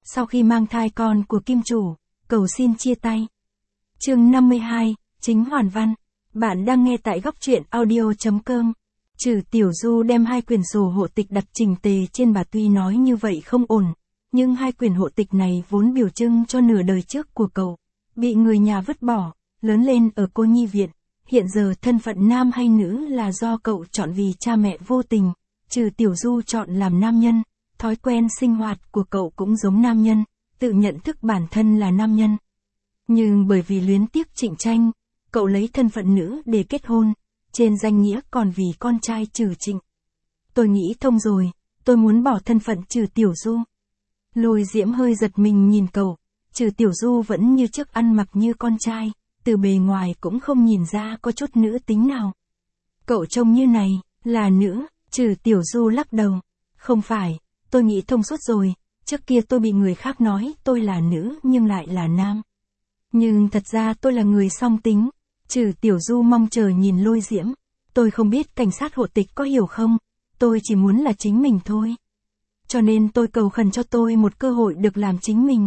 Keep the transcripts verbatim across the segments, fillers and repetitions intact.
sau khi mang thai con của kim chủ, cầu xin chia tay. Chương năm mươi hai, chính hoàn văn. Bạn đang nghe tại góc truyện audio chấm com. Trừ Tiểu Du đem hai quyển sổ hộ tịch đặt chỉnh tề trên bà, tuy nói như vậy không ổn, nhưng hai quyển hộ tịch này vốn biểu trưng cho nửa đời trước của cậu, bị người nhà vứt bỏ, lớn lên ở cô nhi viện, hiện giờ thân phận nam hay nữ là do cậu chọn vì cha mẹ vô tình, Trừ Tiểu Du chọn làm nam nhân, thói quen sinh hoạt của cậu cũng giống nam nhân, tự nhận thức bản thân là nam nhân. Nhưng bởi vì luyến tiếc Trịnh Tranh, cậu lấy thân phận nữ để kết hôn, trên danh nghĩa còn vì con trai Trừ Trịnh. Tôi nghĩ thông rồi, tôi muốn bỏ thân phận Trừ Tiểu Du. Lôi Diễm hơi giật mình nhìn cậu, Trừ Tiểu Du vẫn như trước ăn mặc như con trai, từ bề ngoài cũng không nhìn ra có chút nữ tính nào. Cậu trông như này, là nữ, Trừ Tiểu Du lắc đầu. Không phải, tôi nghĩ thông suốt rồi, trước kia tôi bị người khác nói tôi là nữ nhưng lại là nam. Nhưng thật ra tôi là người song tính. Trừ Tiểu Du mong chờ nhìn Lôi Diễm. Tôi không biết cảnh sát hộ tịch có hiểu không, tôi chỉ muốn là chính mình thôi. Cho nên tôi cầu khẩn cho tôi một cơ hội được làm chính mình.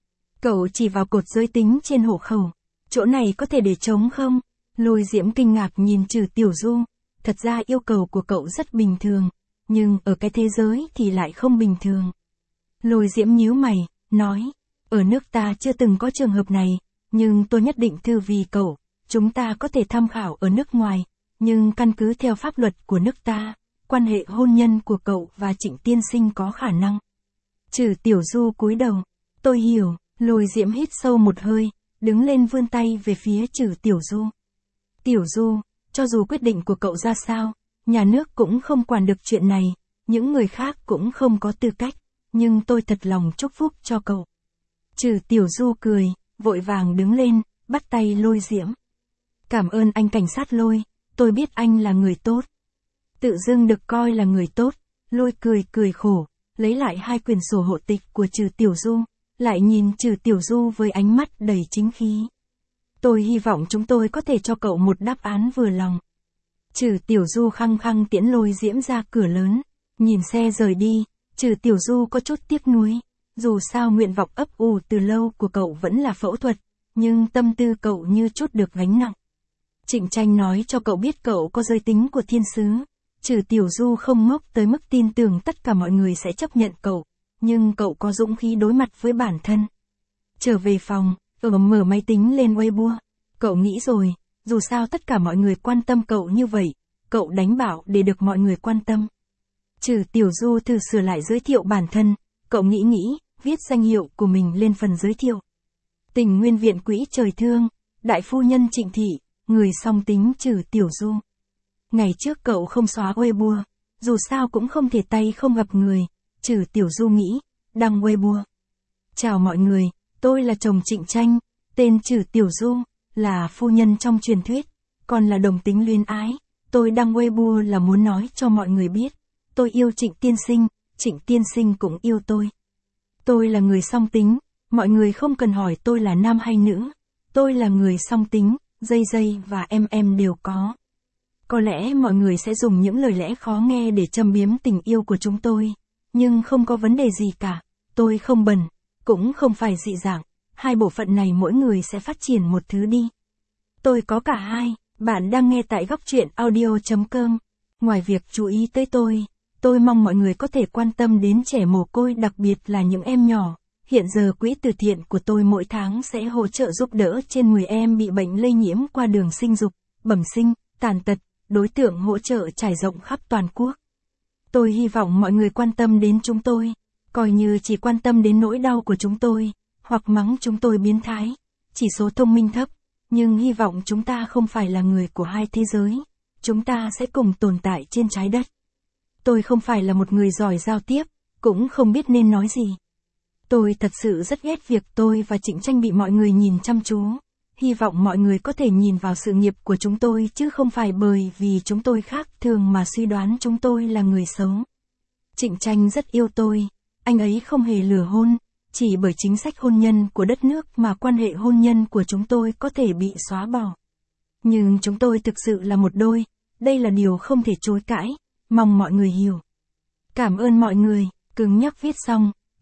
Cậu chỉ vào cột giới tính trên hộ khẩu. Chỗ này có thể để trống không? Lôi Diễm kinh ngạc nhìn Trừ Tiểu Du. Thật ra yêu cầu của cậu rất bình thường, nhưng ở cái thế giới thì lại không bình thường. Lôi Diễm nhíu mày, nói, ở nước ta chưa từng có trường hợp này, nhưng tôi nhất định thư vì cậu, chúng ta có thể tham khảo ở nước ngoài, nhưng căn cứ theo pháp luật của nước ta, quan hệ hôn nhân của cậu và Trịnh tiên sinh có khả năng. Trừ Tiểu Du cúi đầu, tôi hiểu. Lôi Diễm hít sâu một hơi, đứng lên vươn tay về phía Trừ Tiểu Du. Tiểu Du, cho dù quyết định của cậu ra sao, nhà nước cũng không quản được chuyện này, những người khác cũng không có tư cách, nhưng tôi thật lòng chúc phúc cho cậu. Trừ Tiểu Du cười, vội vàng đứng lên, bắt tay Lôi Diễm. Cảm ơn anh cảnh sát Lôi, tôi biết anh là người tốt. Tự dưng được coi là người tốt, Lôi cười cười khổ, lấy lại hai quyển sổ hộ tịch của Trừ Tiểu Du, lại nhìn Trừ Tiểu Du với ánh mắt đầy chính khí. Tôi hy vọng chúng tôi có thể cho cậu một đáp án vừa lòng. Trừ Tiểu Du khăng khăng tiễn Lôi Diễm ra cửa lớn, nhìn xe rời đi, Trừ Tiểu Du có chút tiếc nuối. Dù sao nguyện vọng ấp ủ từ lâu của cậu vẫn là phẫu thuật, nhưng tâm tư cậu như chút được gánh nặng. Trịnh Tranh nói cho cậu biết cậu có giới tính của thiên sứ. Trừ Tiểu Du không ngốc tới mức tin tưởng tất cả mọi người sẽ chấp nhận cậu, nhưng cậu có dũng khí đối mặt với bản thân. Trở về phòng, ở mở máy tính lên Weibo. Cậu nghĩ rồi, dù sao tất cả mọi người quan tâm cậu như vậy, cậu đánh bảo để được mọi người quan tâm. Trừ Tiểu Du thử sửa lại giới thiệu bản thân, cậu nghĩ nghĩ, viết danh hiệu của mình lên phần giới thiệu. Tình Nguyên Viện Quỹ Trời Thương, Đại Phu Nhân Trịnh Thị, người song tính Trừ Tiểu Du. Ngày trước cậu không xóa Weibo, dù sao cũng không thể tay không gặp người, Trừ Tiểu Du nghĩ, đăng Weibo. Chào mọi người, tôi là chồng Trịnh Tranh, tên Trừ Tiểu Du, là phu nhân trong truyền thuyết, còn là đồng tính luyến ái. Tôi đăng Weibo là muốn nói cho mọi người biết, tôi yêu Trịnh tiên sinh, Trịnh tiên sinh cũng yêu tôi. Tôi là người song tính, mọi người không cần hỏi tôi là nam hay nữ, tôi là người song tính, dây dây và em em đều có. Có lẽ mọi người sẽ dùng những lời lẽ khó nghe để châm biếm tình yêu của chúng tôi, nhưng không có vấn đề gì cả, tôi không bẩn, cũng không phải dị dạng, hai bộ phận này mỗi người sẽ phát triển một thứ đi. Tôi có cả hai, bạn đang nghe tại góc truyện audio chấm com. Ngoài việc chú ý tới tôi, tôi mong mọi người có thể quan tâm đến trẻ mồ côi, đặc biệt là những em nhỏ. Hiện giờ quỹ từ thiện của tôi mỗi tháng sẽ hỗ trợ giúp đỡ trên mười em bị bệnh lây nhiễm qua đường sinh dục, bẩm sinh, tàn tật, đối tượng hỗ trợ trải rộng khắp toàn quốc. Tôi hy vọng mọi người quan tâm đến chúng tôi, coi như chỉ quan tâm đến nỗi đau của chúng tôi, hoặc mắng chúng tôi biến thái, chỉ số thông minh thấp, nhưng hy vọng chúng ta không phải là người của hai thế giới, chúng ta sẽ cùng tồn tại trên trái đất. Tôi không phải là một người giỏi giao tiếp, cũng không biết nên nói gì. Tôi thật sự rất ghét việc tôi và Trịnh Tranh bị mọi người nhìn chăm chú. Hy vọng mọi người có thể nhìn vào sự nghiệp của chúng tôi chứ không phải bởi vì chúng tôi khác thường mà suy đoán chúng tôi là người xấu. Trịnh Tranh rất yêu tôi, anh ấy không hề lừa hôn, chỉ bởi chính sách hôn nhân của đất nước mà quan hệ hôn nhân của chúng tôi có thể bị xóa bỏ. Nhưng chúng tôi thực sự là một đôi, đây là điều không thể chối cãi, mong mọi người hiểu. Cảm ơn mọi người, cứng nhắc viết xong,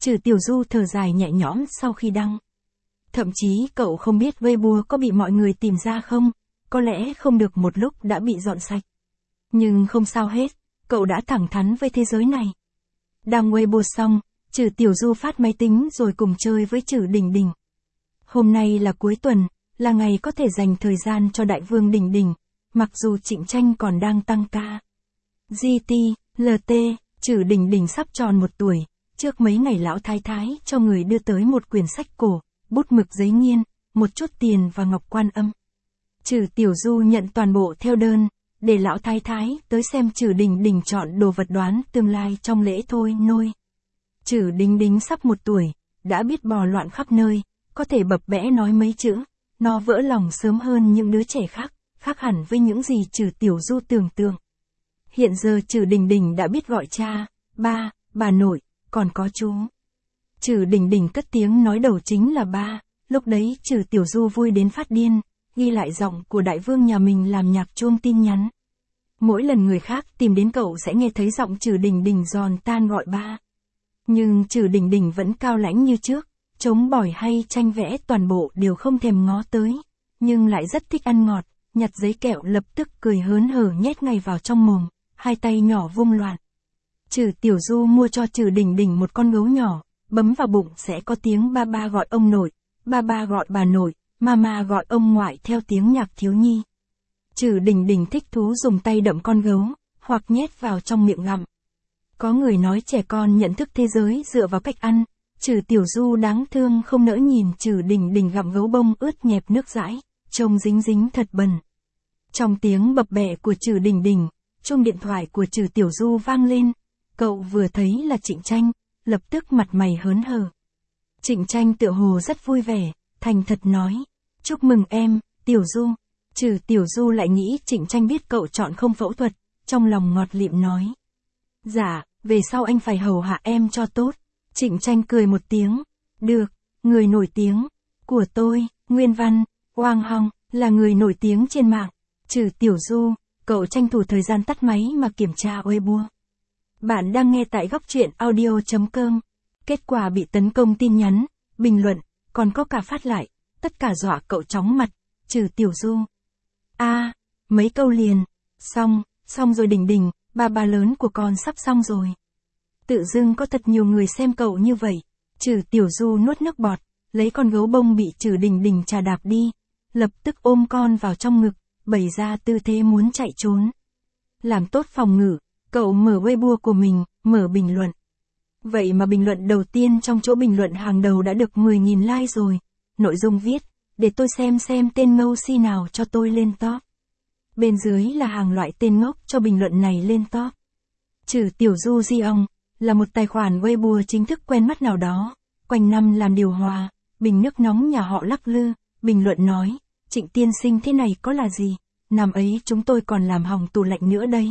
Trừ Tiểu Du thở dài nhẹ nhõm sau khi đăng. Thậm chí cậu không biết Weibo có bị mọi người tìm ra không, có lẽ không được một lúc đã bị dọn sạch. Nhưng không sao hết, cậu đã thẳng thắn với thế giới này. Đăng Weibo xong, Trừ Tiểu Du phát máy tính rồi cùng chơi với Trừ Đình Đình. Hôm nay là cuối tuần, là ngày có thể dành thời gian cho đại vương Đình Đình, mặc dù Trịnh Tranh còn đang tăng ca. giê tê, lờ tê, Trừ Đình Đình sắp tròn một tuổi, trước mấy ngày lão thái thái cho người đưa tới một quyển sách cổ, bút mực giấy nghiên, một chút tiền và ngọc quan âm. Trừ Tiểu Du nhận toàn bộ theo đơn, để lão thái thái tới xem Trừ Đình Đình chọn đồ vật đoán tương lai trong lễ thôi nôi. Trừ Đình Đình sắp một tuổi, đã biết bò loạn khắp nơi, có thể bập bẽ nói mấy chữ, nó vỡ lòng sớm hơn những đứa trẻ khác, khác hẳn với những gì Trừ Tiểu Du tưởng tượng. Hiện giờ Trừ Đình Đình đã biết gọi cha, ba, bà nội, còn có chú. Trừ Đình Đình cất tiếng nói đầu chính là ba, lúc đấy Trừ Tiểu Du vui đến phát điên, ghi lại giọng của đại vương nhà mình làm nhạc chuông tin nhắn. Mỗi lần người khác tìm đến cậu sẽ nghe thấy giọng Trừ Đình Đình giòn tan gọi ba. Nhưng Trừ Đình Đình vẫn cao lãnh như trước, chống bỏi hay tranh vẽ toàn bộ đều không thèm ngó tới, nhưng lại rất thích ăn ngọt, nhặt giấy kẹo lập tức cười hớn hở nhét ngay vào trong mồm, hai tay nhỏ vung loạn. Trừ Tiểu Du mua cho Trừ Đình Đình một con gấu nhỏ, bấm vào bụng sẽ có tiếng ba ba gọi ông nội, ba ba gọi bà nội, mama gọi ông ngoại theo tiếng nhạc thiếu nhi. Trừ Đình Đình thích thú dùng tay đậm con gấu, hoặc nhét vào trong miệng gặm. Có người nói trẻ con nhận thức thế giới dựa vào cách ăn, Trừ Tiểu Du đáng thương không nỡ nhìn Trừ Đình Đình gặm gấu bông ướt nhẹp nước dãi, trông dính dính thật bẩn. Trong tiếng bập bẹ của Trừ Đình Đình, chuông điện thoại của Trừ Tiểu Du vang lên, cậu vừa thấy là Trịnh Tranh, lập tức mặt mày hớn hở. Trịnh Tranh tựa hồ rất vui vẻ, thành thật nói, chúc mừng em, Tiểu Du. Trừ Tiểu Du lại nghĩ Trịnh Tranh biết cậu chọn không phẫu thuật, trong lòng ngọt lịm nói. Dạ, về sau anh phải hầu hạ em cho tốt. Trịnh Tranh cười một tiếng, được, người nổi tiếng của tôi, nguyên văn, Wang Hong, là người nổi tiếng trên mạng. Trừ Tiểu Du, cậu tranh thủ thời gian tắt máy mà kiểm tra Weibo. Bạn đang nghe tại góc truyện audio chấm com. Kết quả bị tấn công tin nhắn, bình luận, còn có cả phát lại, tất cả dọa cậu chóng mặt. Trừ Tiểu Du. A, à, mấy câu liền. Xong, xong rồi Đình Đình, ba ba lớn của con sắp xong rồi. Tự dưng có thật nhiều người xem cậu như vậy. Trừ Tiểu Du nuốt nước bọt, lấy con gấu bông bị Trừ Đình Đình chà đạp đi, lập tức ôm con vào trong ngực, bày ra tư thế muốn chạy trốn. Làm tốt phòng ngự, cậu mở Weibo của mình, mở bình luận. Vậy mà bình luận đầu tiên trong chỗ bình luận hàng đầu đã được mười nghìn like rồi. Nội dung viết, để tôi xem xem tên ngâu si nào cho tôi lên top. Bên dưới là hàng loại tên ngốc cho bình luận này lên top. Trừ Tiểu Du Di ông, là một tài khoản Weibo chính thức quen mắt nào đó, quanh năm làm điều hòa, bình nước nóng nhà họ lắc lư, bình luận nói, Trịnh tiên sinh thế này có là gì, năm ấy chúng tôi còn làm hỏng tủ lạnh nữa đấy.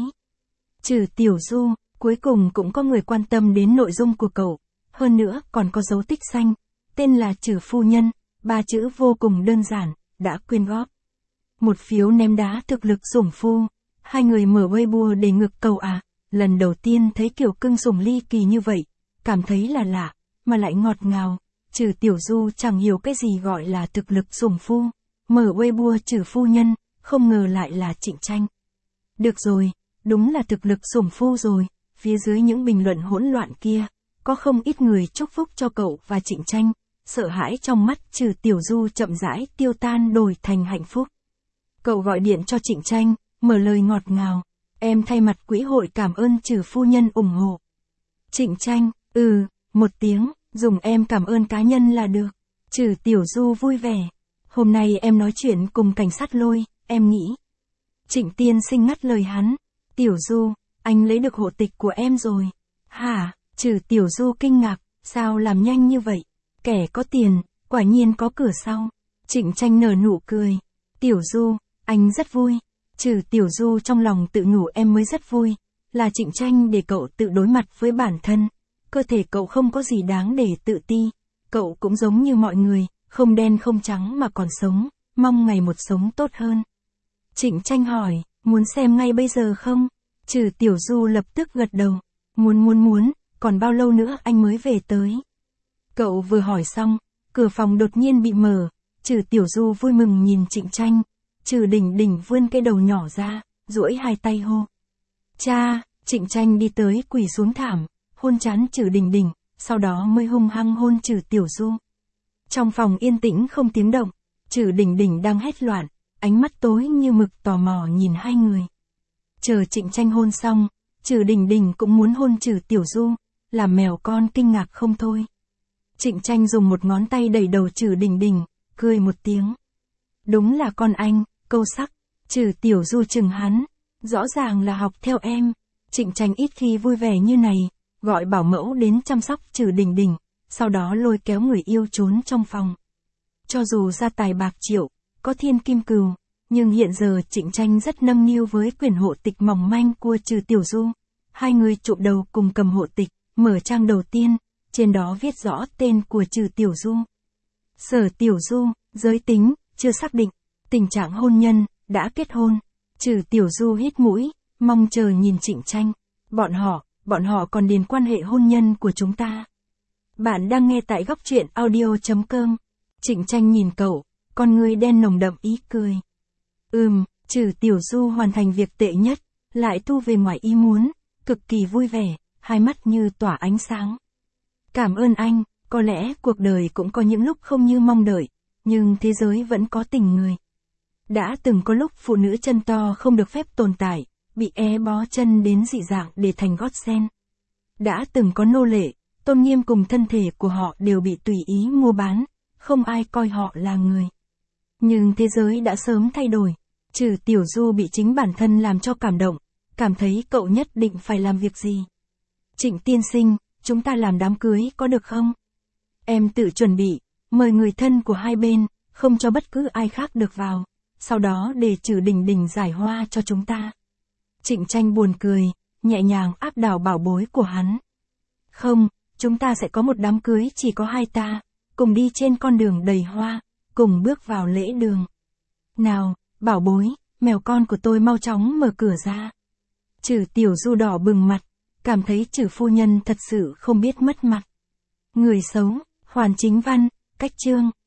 Trừ Tiểu Du, cuối cùng cũng có người quan tâm đến nội dung của cậu, hơn nữa còn có dấu tích xanh, tên là Trừ phu nhân, ba chữ vô cùng đơn giản, đã quyên góp. Một phiếu ném đá thực lực sủng phu, hai người mở Weibo để ngược cầu à, lần đầu tiên thấy kiểu cưng sủng ly kỳ như vậy, cảm thấy là lạ, mà lại ngọt ngào. Trừ Tiểu Du chẳng hiểu cái gì gọi là thực lực sủng phu, mở Weibo Trừ phu nhân, không ngờ lại là Trịnh Tranh. Được rồi, đúng là thực lực sủng phu rồi, phía dưới những bình luận hỗn loạn kia, có không ít người chúc phúc cho cậu và Trịnh Tranh, sợ hãi trong mắt Trừ Tiểu Du chậm rãi tiêu tan đổi thành hạnh phúc. Cậu gọi điện cho Trịnh Tranh, mở lời ngọt ngào, em thay mặt quỹ hội cảm ơn Trừ phu nhân ủng hộ. Trịnh Tranh, ừ, một tiếng, dùng em cảm ơn cá nhân là được. Trừ Tiểu Du vui vẻ, hôm nay em nói chuyện cùng cảnh sát Lôi, em nghĩ. Trịnh tiên sinh ngắt lời hắn, Tiểu Du, anh lấy được hộ tịch của em rồi. Hả? Trừ Tiểu Du kinh ngạc, sao làm nhanh như vậy? Kẻ có tiền, quả nhiên có cửa sau. Trịnh Tranh nở nụ cười. Tiểu Du, anh rất vui. Trừ Tiểu Du trong lòng tự nhủ em mới rất vui. Là Trịnh Tranh để cậu tự đối mặt với bản thân. Cơ thể cậu không có gì đáng để tự ti. Cậu cũng giống như mọi người, không đen không trắng mà còn sống, mong ngày một sống tốt hơn. Trịnh Tranh hỏi, muốn xem ngay bây giờ không? Trừ Tiểu Du lập tức gật đầu. Muốn muốn muốn, còn bao lâu nữa anh mới về tới? Cậu vừa hỏi xong, cửa phòng đột nhiên bị mở, Trừ Tiểu Du vui mừng nhìn Trịnh Tranh, Trừ Đình Đình vươn cái đầu nhỏ ra, duỗi hai tay hô. Cha, Trịnh Tranh đi tới quỳ xuống thảm, hôn trán Trừ Đình Đình, sau đó mới hung hăng hôn Trừ Tiểu Du. Trong phòng yên tĩnh không tiếng động, Trừ Đình Đình đang hét loạn, ánh mắt tối như mực tò mò nhìn hai người. Chờ Trịnh Tranh hôn xong, Trừ Đình Đình cũng muốn hôn Trừ Tiểu Du, làm mèo con kinh ngạc không thôi. Trịnh Tranh dùng một ngón tay đẩy đầu Trừ Đình Đình, cười một tiếng. Đúng là con anh, câu sắc. Trừ Tiểu Du chừng hắn, rõ ràng là học theo em. Trịnh Tranh ít khi vui vẻ như này, gọi bảo mẫu đến chăm sóc Trừ Đình Đình, sau đó lôi kéo người yêu trốn trong phòng. Cho dù gia tài bạc triệu, có thiên kim cừu, nhưng hiện giờ Trịnh Tranh rất nâng niu với quyển hộ tịch mỏng manh của Trừ Tiểu Du. Hai người chụp đầu cùng cầm hộ tịch, mở trang đầu tiên, trên đó viết rõ tên của Trừ Tiểu Du. Sở Tiểu Du, giới tính, chưa xác định, tình trạng hôn nhân, đã kết hôn. Trừ Tiểu Du hít mũi, mong chờ nhìn Trịnh Tranh. Bọn họ, bọn họ còn điền quan hệ hôn nhân của chúng ta. Bạn đang nghe tại góc truyện audio chấm com. Trịnh Tranh nhìn cậu, con người đen nồng đậm ý cười. Ừm, Trừ Tiểu Du hoàn thành việc tệ nhất, lại thu về ngoài ý muốn, cực kỳ vui vẻ, hai mắt như tỏa ánh sáng. Cảm ơn anh, có lẽ cuộc đời cũng có những lúc không như mong đợi, nhưng thế giới vẫn có tình người. Đã từng có lúc phụ nữ chân to không được phép tồn tại, bị é bó chân đến dị dạng để thành gót sen. Đã từng có nô lệ, tôn nghiêm cùng thân thể của họ đều bị tùy ý mua bán, không ai coi họ là người. Nhưng thế giới đã sớm thay đổi. Trừ Tiểu Du bị chính bản thân làm cho cảm động, cảm thấy cậu nhất định phải làm việc gì. Trịnh tiên sinh, chúng ta làm đám cưới có được không? Em tự chuẩn bị, mời người thân của hai bên, không cho bất cứ ai khác được vào, sau đó để Trừ Đình Đình giải hoa cho chúng ta. Trịnh Tranh buồn cười, nhẹ nhàng áp đảo bảo bối của hắn. Không, chúng ta sẽ có một đám cưới chỉ có hai ta, cùng đi trên con đường đầy hoa, cùng bước vào lễ đường. Nào, bảo bối, mèo con của tôi mau chóng mở cửa ra. Trừ Tiểu Du đỏ bừng mặt, cảm thấy Trừ phu nhân thật sự không biết mất mặt. Người xấu, Hoàn Chính Văn, cách chương.